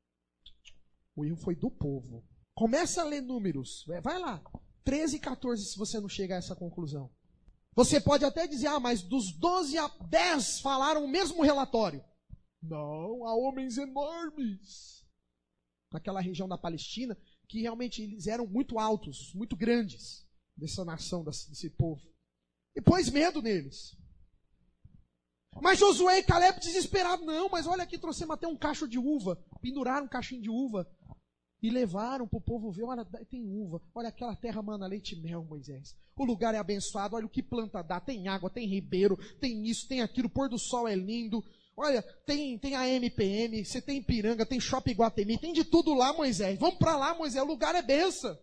O erro foi do povo. Começa a ler Números. Vai lá. 13 e 14, se você não chega a essa conclusão. Você pode até dizer, mas dos 12 a 10 falaram o mesmo relatório. Não, há homens enormes. Naquela região da Palestina, que realmente eles eram muito altos, muito grandes, dessa nação, desse povo. E pôs medo neles. Mas Josué e Caleb desesperados, não, mas olha aqui, trouxemos até um cacho de uva, penduraram um cachinho de uva e levaram para o povo ver, olha, tem uva, olha aquela terra mana leite e mel, Moisés. O lugar é abençoado, olha o que planta dá, tem água, tem ribeiro, tem isso, tem aquilo, o pôr do sol é lindo, olha, tem a MPM, você tem Ipiranga, tem Shopping Guatemi, tem de tudo lá, Moisés. Vamos para lá, Moisés, o lugar é benção.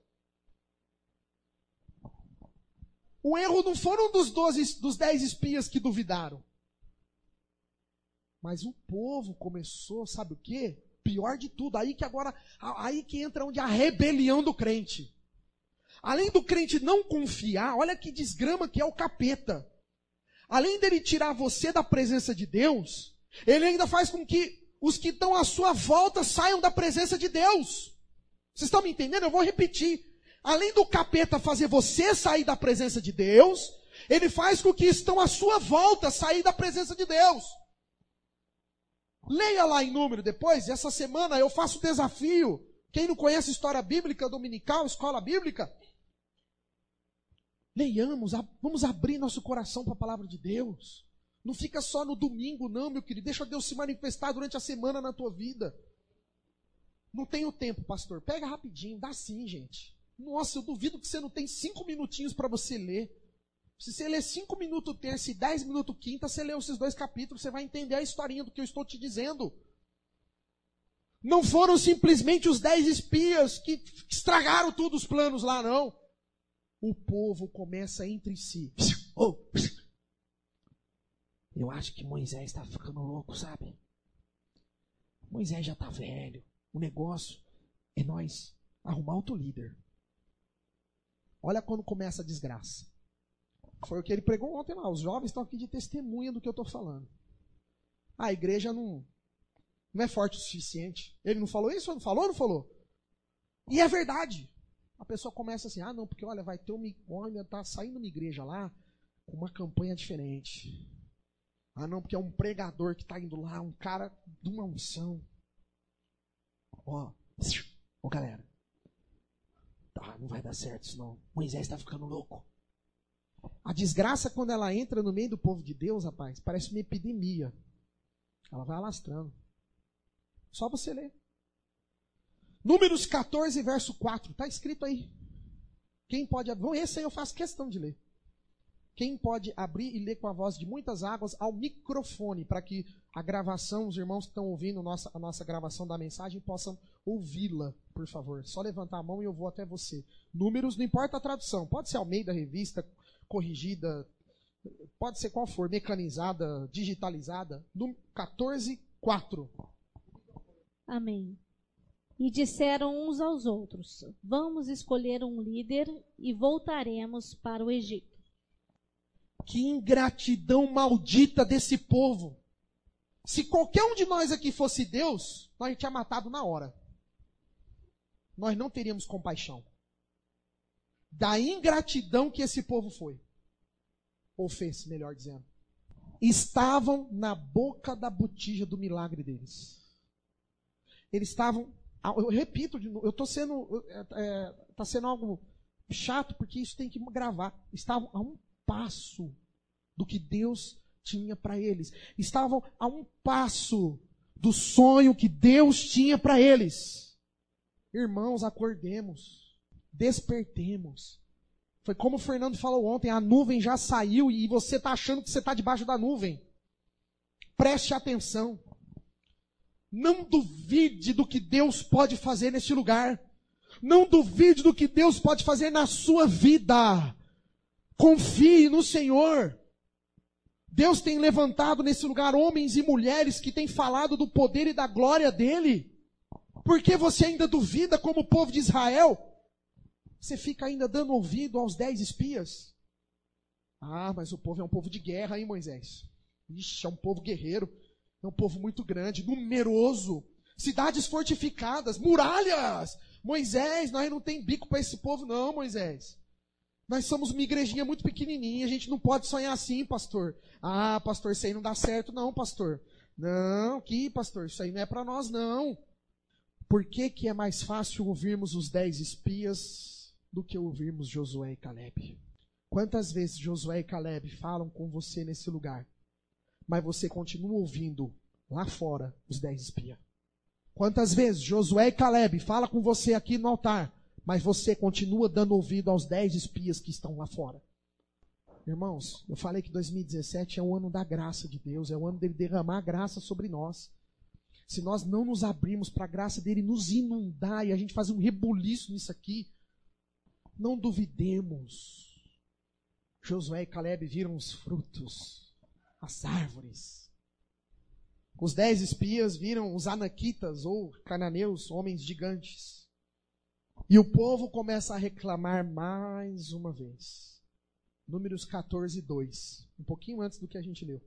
O erro não foram dos 10 espias que duvidaram. Mas o povo começou, sabe o quê? Pior de tudo, aí que entra onde a rebelião do crente. Além do crente não confiar, olha que desgrama que é o capeta. Além dele tirar você da presença de Deus, ele ainda faz com que os que estão à sua volta saiam da presença de Deus. Vocês estão me entendendo? Eu vou repetir. Além do capeta fazer você sair da presença de Deus, ele faz com que estão à sua volta sair da presença de Deus. Leia lá em Número depois, essa semana eu faço desafio. Quem não conhece história bíblica dominical, escola bíblica, leiamos, vamos abrir nosso coração para a palavra de Deus. Não fica só no domingo não, meu querido, deixa Deus se manifestar durante a semana na tua vida. Não tenho tempo, pastor, pega rapidinho, dá sim, gente. Nossa, eu duvido que você não tem 5 minutinhos para você ler. Se você ler 5 minutos terça e 10 minutos quinta, você lê esses 2 capítulos, você vai entender a historinha do que eu estou te dizendo. Não foram simplesmente os 10 espias que estragaram tudo os planos lá, não. O povo começa entre si. Eu acho que Moisés está ficando louco, sabe? Moisés já está velho. O negócio é nós arrumar outro líder. Olha quando começa a desgraça. Foi o que ele pregou ontem lá. Os jovens estão aqui de testemunha do que eu estou falando. A igreja não é forte o suficiente. Ele não falou isso? Não falou? Não falou? E é verdade. A pessoa começa assim, não, porque olha, vai ter tá saindo uma igreja lá com uma campanha diferente. Não, porque é um pregador que está indo lá, um cara de uma unção. Ó, galera. Não vai dar certo isso não. Moisés está ficando louco. A desgraça, quando ela entra no meio do povo de Deus, rapaz, parece uma epidemia. Ela vai alastrando. Só você ler. Números 14, verso 4. Está escrito aí. Quem pode abrir? Esse aí eu faço questão de ler. Quem pode abrir e ler com a voz de muitas águas ao microfone, para que a gravação, os irmãos que estão ouvindo a nossa gravação da mensagem, possam ouvi-la, por favor. Só levantar a mão e eu vou até você. Números, não importa a tradução. Pode ser Almeida, revista, corrigida, pode ser qual for, mecanizada, digitalizada. 14, 4. Amém. E disseram uns aos outros, vamos escolher um líder e voltaremos para o Egito. Que ingratidão maldita desse povo. Se qualquer um de nós aqui fosse Deus, nós tinha matado na hora. Nós não teríamos compaixão. Da ingratidão que esse povo foi. Ou fez, melhor dizendo. Estavam na boca da botija do milagre deles. Eles estavam, eu repito, eu estou sendo, está sendo algo chato, porque isso tem que gravar. Estavam a um passo do que Deus tinha para eles. Estavam a um passo do sonho que Deus tinha para eles. Irmãos, acordemos, despertemos. Foi como o Fernando falou ontem, a nuvem já saiu e você está achando que você está debaixo da nuvem. Preste atenção. Não duvide do que Deus pode fazer neste lugar. Não duvide do que Deus pode fazer na sua vida. Confie no Senhor. Deus tem levantado nesse lugar homens e mulheres que têm falado do poder e da glória dEle. Por que você ainda duvida como o povo de Israel? Você fica ainda dando ouvido aos 10 espias? Mas o povo é um povo de guerra, hein, Moisés? Ixi, é um povo guerreiro. É um povo muito grande, numeroso. Cidades fortificadas, muralhas. Moisés, nós não tem bico para esse povo não, Moisés. Nós somos uma igrejinha muito pequenininha, a gente não pode sonhar assim, pastor. Pastor, isso aí não dá certo não, pastor. Não, que pastor, isso aí não é para nós não. Por que é mais fácil ouvirmos os 10 espias do que ouvirmos Josué e Caleb? Quantas vezes Josué e Caleb falam com você nesse lugar, mas você continua ouvindo lá fora os 10 espias? Quantas vezes Josué e Caleb falam com você aqui no altar, mas você continua dando ouvido aos 10 espias que estão lá fora? Irmãos, eu falei que 2017 é o ano da graça de Deus, é o ano dele derramar graça sobre nós. Se nós não nos abrirmos para a graça dele nos inundar e a gente fazer um rebuliço nisso aqui, não duvidemos. Josué e Caleb viram os frutos, as árvores. Os 10 espias viram os anaquitas ou cananeus, homens gigantes. E o povo começa a reclamar mais uma vez. Números 14, 2. Um pouquinho antes do que a gente leu.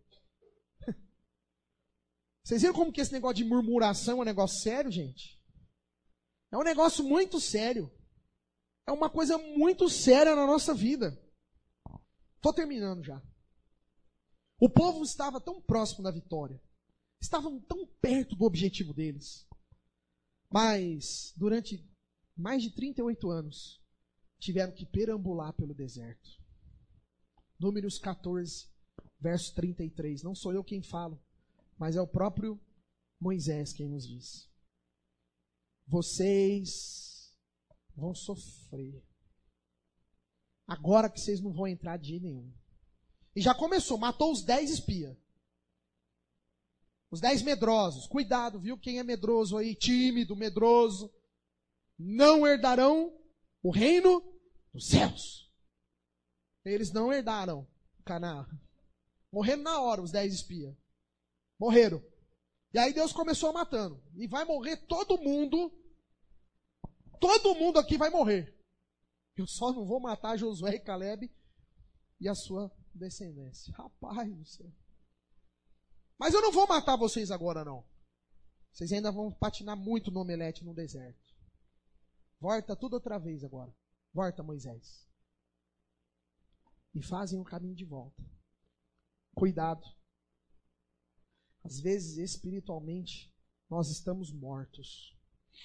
Vocês viram como que esse negócio de murmuração é um negócio sério, gente? É um negócio muito sério. É uma coisa muito séria na nossa vida. Estou terminando já. O povo estava tão próximo da vitória. Estavam tão perto do objetivo deles. Mas, durante mais de 38 anos, tiveram que perambular pelo deserto. Números 14, verso 33. Não sou eu quem falo, mas é o próprio Moisés quem nos diz. Vocês vão sofrer. Agora que vocês não vão entrar de jeito nenhum. E já começou, matou os 10 espias. Os 10 medrosos. Cuidado, viu? Quem é medroso aí, tímido, medroso, não herdarão o reino dos céus. Eles não herdaram Canaã. Morreram na hora, os 10 espias. Morreram. E aí Deus começou matando. E vai morrer todo mundo. Todo mundo aqui vai morrer. Eu só não vou matar Josué e Caleb e a sua descendência. Rapaz do céu. Mas eu não vou matar vocês agora, não. Vocês ainda vão patinar muito no omelete no deserto. Volta tudo outra vez agora. Volta, Moisés. E fazem o caminho de volta. Cuidado. Às vezes, espiritualmente, nós estamos mortos.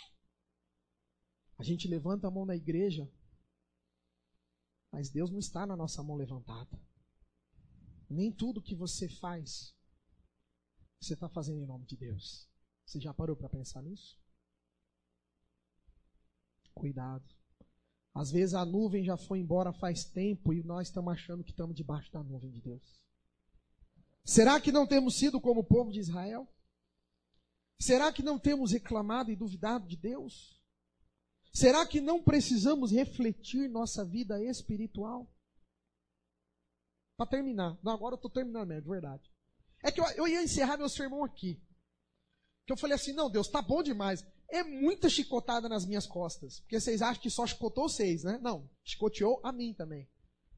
A gente levanta a mão na igreja, mas Deus não está na nossa mão levantada. Nem tudo que você faz, você está fazendo em nome de Deus. Você já parou para pensar nisso? Cuidado. Às vezes a nuvem já foi embora faz tempo e nós estamos achando que estamos debaixo da nuvem de Deus. Será que não temos sido como o povo de Israel? Será que não temos reclamado e duvidado de Deus? Será que não precisamos refletir nossa vida espiritual? Para terminar. Não, agora eu estou terminando mesmo, de verdade. É que eu ia encerrar meu sermão aqui. Que eu falei assim, não, Deus, tá bom demais. É muita chicotada nas minhas costas. Porque vocês acham que só chicotou vocês, né? Não, chicoteou a mim também.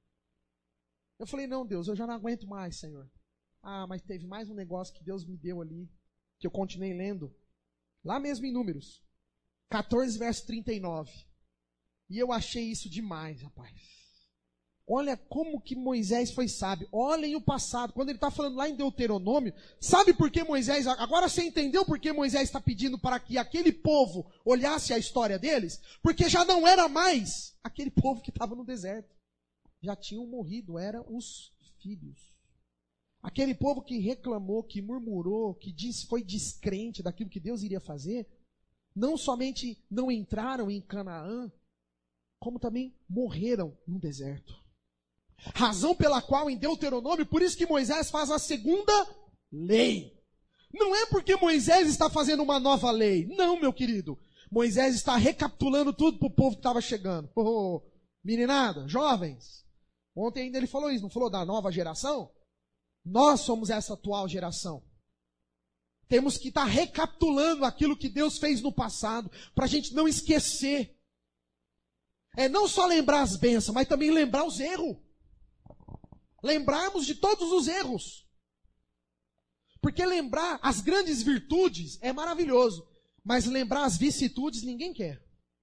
Eu falei, não, Deus, eu já não aguento mais, Senhor. Ah, mas teve mais um negócio que Deus me deu ali, que eu continuei lendo. Lá mesmo em Números. 14, verso 39. E eu achei isso demais, rapaz. Olha como que Moisés foi sábio. Olhem o passado. Quando ele está falando lá em Deuteronômio, sabe por que Moisés... Agora você entendeu por que Moisés está pedindo para que aquele povo olhasse a história deles? Porque já não era mais aquele povo que estava no deserto. Já tinham morrido, eram os filhos. Aquele povo que reclamou, que murmurou, que foi descrente daquilo que Deus iria fazer, não somente não entraram em Canaã, como também morreram no deserto. Razão pela qual em Deuteronômio, por isso que Moisés faz a segunda lei. Não é porque Moisés está fazendo uma nova lei. Não, meu querido. Moisés está recapitulando tudo para o povo que estava chegando. Oh, meninada, jovens. Ontem ainda ele falou isso, não falou da nova geração? Nós somos essa atual geração. Temos que estar recapitulando aquilo que Deus fez no passado, para a gente não esquecer. É não só lembrar as bênçãos, mas também lembrar os erros. Lembrarmos de todos os erros. Porque lembrar as grandes virtudes é maravilhoso, mas lembrar as vicissitudes ninguém quer.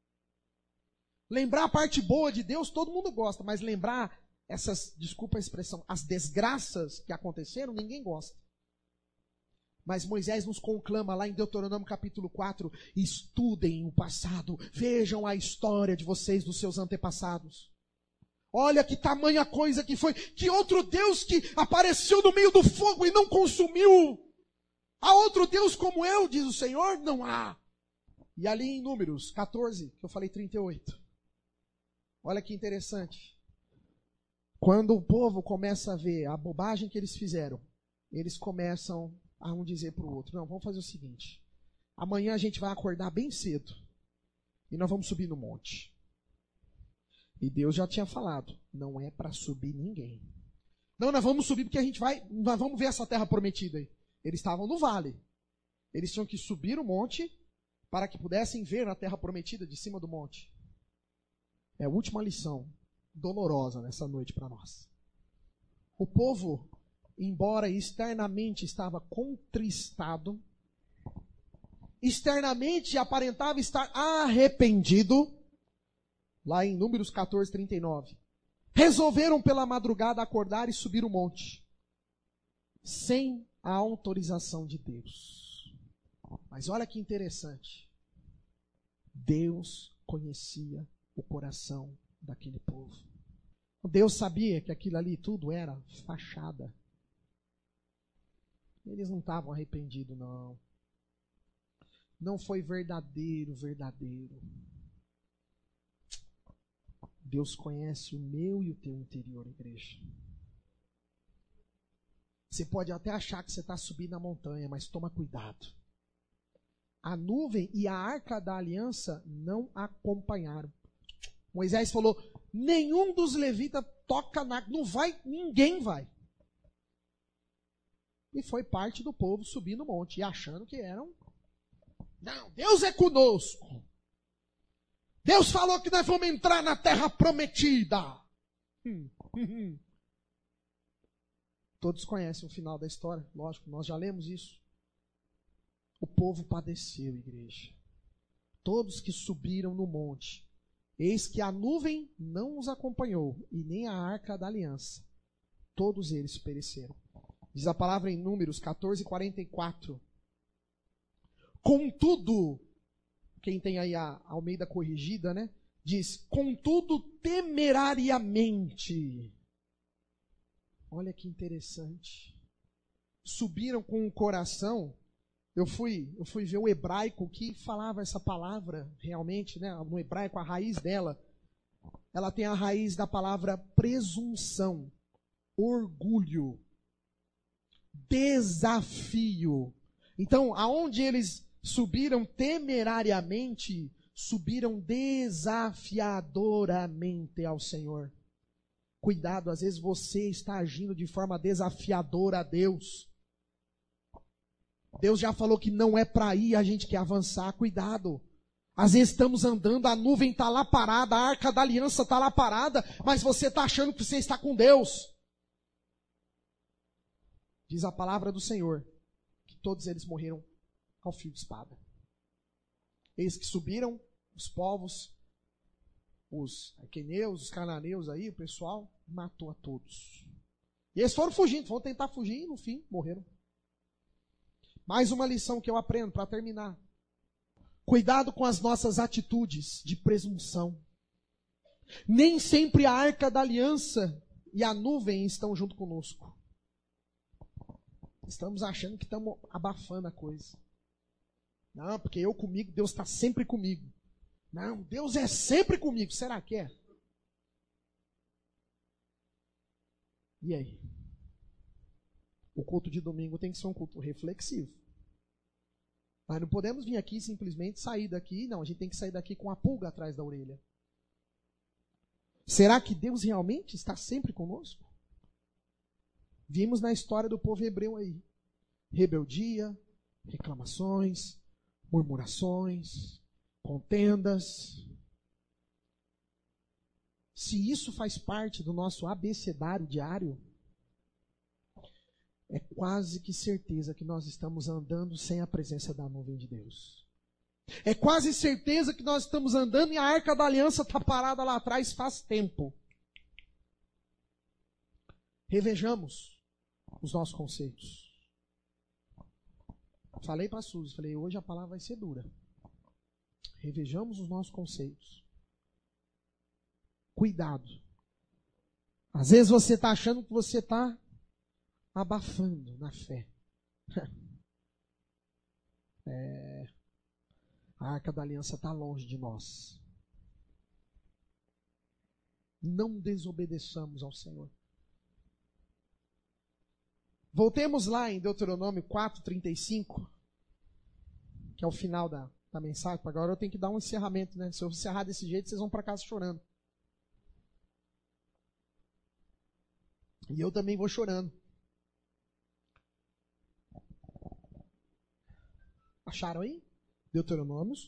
Lembrar a parte boa de Deus todo mundo gosta, mas lembrar essas, desculpa a expressão, as desgraças que aconteceram, ninguém gosta. Mas Moisés nos conclama lá em Deuteronômio capítulo 4, estudem o passado, vejam a história de vocês, dos seus antepassados. Olha que tamanha coisa que foi, que outro Deus que apareceu no meio do fogo e não consumiu. Há outro Deus como eu, diz o Senhor? Não há. E ali em Números 14, que eu falei 38. Olha que interessante. Quando o povo começa a ver a bobagem que eles fizeram, eles começam a um dizer para o outro, não, vamos fazer o seguinte, amanhã a gente vai acordar bem cedo e nós vamos subir no monte. E Deus já tinha falado, não é para subir ninguém. Não, nós vamos subir porque nós vamos ver essa terra prometida aí. Eles estavam no vale. Eles tinham que subir o monte para que pudessem ver a terra prometida de cima do monte. É a última lição dolorosa nessa noite para nós. O povo, embora externamente estava contristado, externamente aparentava estar arrependido, lá em Números 14, 39, resolveram pela madrugada acordar e subir o monte, sem a autorização de Deus. Mas olha que interessante, Deus conhecia o coração daquele povo. Deus sabia que aquilo ali tudo era fachada. Eles não estavam arrependidos, não. Não foi verdadeiro. Deus conhece o meu e o teu interior, igreja. Você pode até achar que você está subindo a montanha, mas toma cuidado. A nuvem e a arca da aliança não acompanharam. Moisés falou, nenhum dos levitas toca na... Não vai, ninguém vai. E foi parte do povo subir no monte, e achando que eram... Não, Deus é conosco. Deus falou que nós vamos entrar na terra prometida. Todos conhecem o final da história, lógico, nós já lemos isso. O povo padeceu, igreja. Todos que subiram no monte, eis que a nuvem não os acompanhou, e nem a arca da aliança. Todos eles pereceram. Diz a palavra em Números 14, 44. Contudo, quem tem aí a Almeida corrigida, né? Diz, contudo, temerariamente. Olha que interessante. Subiram com o coração. Eu fui ver o hebraico que falava essa palavra realmente, né? No hebraico, a raiz dela, ela tem a raiz da palavra presunção, orgulho, desafio. Então, aonde eles subiram temerariamente, subiram desafiadoramente ao Senhor. Cuidado, às vezes você está agindo de forma desafiadora a Deus. Deus já falou que não é para ir, a gente quer avançar, cuidado. Às vezes estamos andando, a nuvem está lá parada, a arca da aliança está lá parada, mas você está achando que você está com Deus. Diz a palavra do Senhor, que todos eles morreram ao fio de espada. Eis que subiram os povos, os aqueneus, os cananeus aí, o pessoal, matou a todos. E eles foram fugindo, foram tentar fugir e no fim morreram. Mais uma lição que eu aprendo para terminar. Cuidado com as nossas atitudes de presunção. Nem sempre a arca da aliança e a nuvem estão junto conosco. Estamos achando que estamos abafando a coisa. Não, porque eu comigo, Deus está sempre comigo. Não, Deus é sempre comigo. Será que é? E aí? O culto de domingo tem que ser um culto reflexivo. Nós não podemos vir aqui e simplesmente sair daqui. Não, a gente tem que sair daqui com a pulga atrás da orelha. Será que Deus realmente está sempre conosco? Vimos na história do povo hebreu aí. Rebeldia, reclamações, murmurações, contendas. Se isso faz parte do nosso abecedário diário, é quase que certeza que nós estamos andando sem a presença da nuvem de Deus. É quase certeza que nós estamos andando e a arca da aliança está parada lá atrás faz tempo. Revejamos os nossos conceitos. Falei para a Suzy, falei, hoje a palavra vai ser dura. Revejamos os nossos conceitos. Cuidado. Às vezes você está achando que você está abafando na fé. A Arca da Aliança está longe de nós. Não desobedeçamos ao Senhor. Voltemos lá em Deuteronômio 4:35, que é o final da mensagem. Agora eu tenho que dar um encerramento, né? Se eu encerrar desse jeito, vocês vão para casa chorando. E eu também vou chorando. Acharam aí? Deuteronômio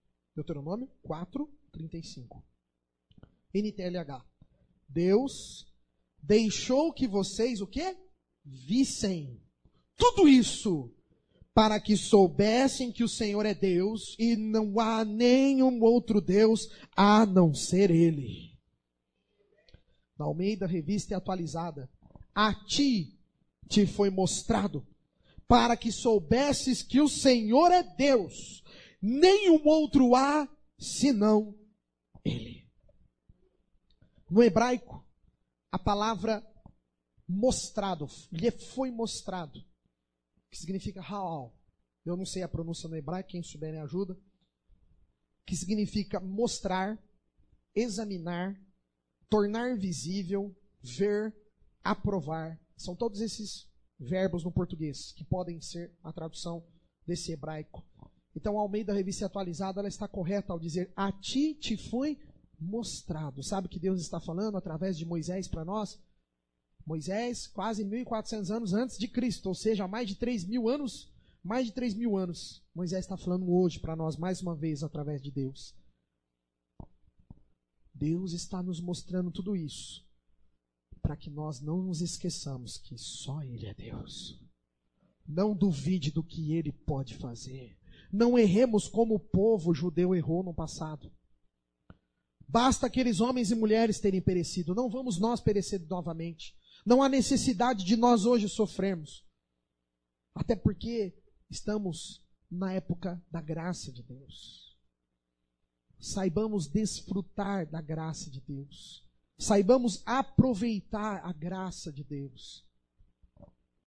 4:35. NTLH. Deus deixou que vocês, o quê? Vissem tudo isso para que soubessem que o Senhor é Deus e não há nenhum outro Deus a não ser Ele. Na Almeida Revista Atualizada. A ti te foi mostrado para que soubesses que o Senhor é Deus, nenhum outro há senão Ele. No hebraico, a palavra mostrado, lhe foi mostrado, que significa halal. Eu não sei a pronúncia no hebraico, quem souber me ajuda. Que significa mostrar, examinar, tornar visível, ver, aprovar. São todos esses verbos no português, que podem ser a tradução desse hebraico. Então, a Almeida Revista Atualizada, ela está correta ao dizer, a ti te foi mostrado. Sabe o que Deus está falando através de Moisés para nós? Moisés, quase 1.400 anos antes de Cristo, ou seja, mais de 3.000 anos, Moisés está falando hoje para nós, mais uma vez, através de Deus. Deus está nos mostrando tudo isso, para que nós não nos esqueçamos que só Ele é Deus. Não duvide do que Ele pode fazer. Não erremos como o povo judeu errou no passado. Basta aqueles homens e mulheres terem perecido, não vamos nós perecer novamente. Não há necessidade de nós hoje sofrermos. Até porque estamos na época da graça de Deus. Saibamos desfrutar da graça de Deus. Saibamos aproveitar a graça de Deus.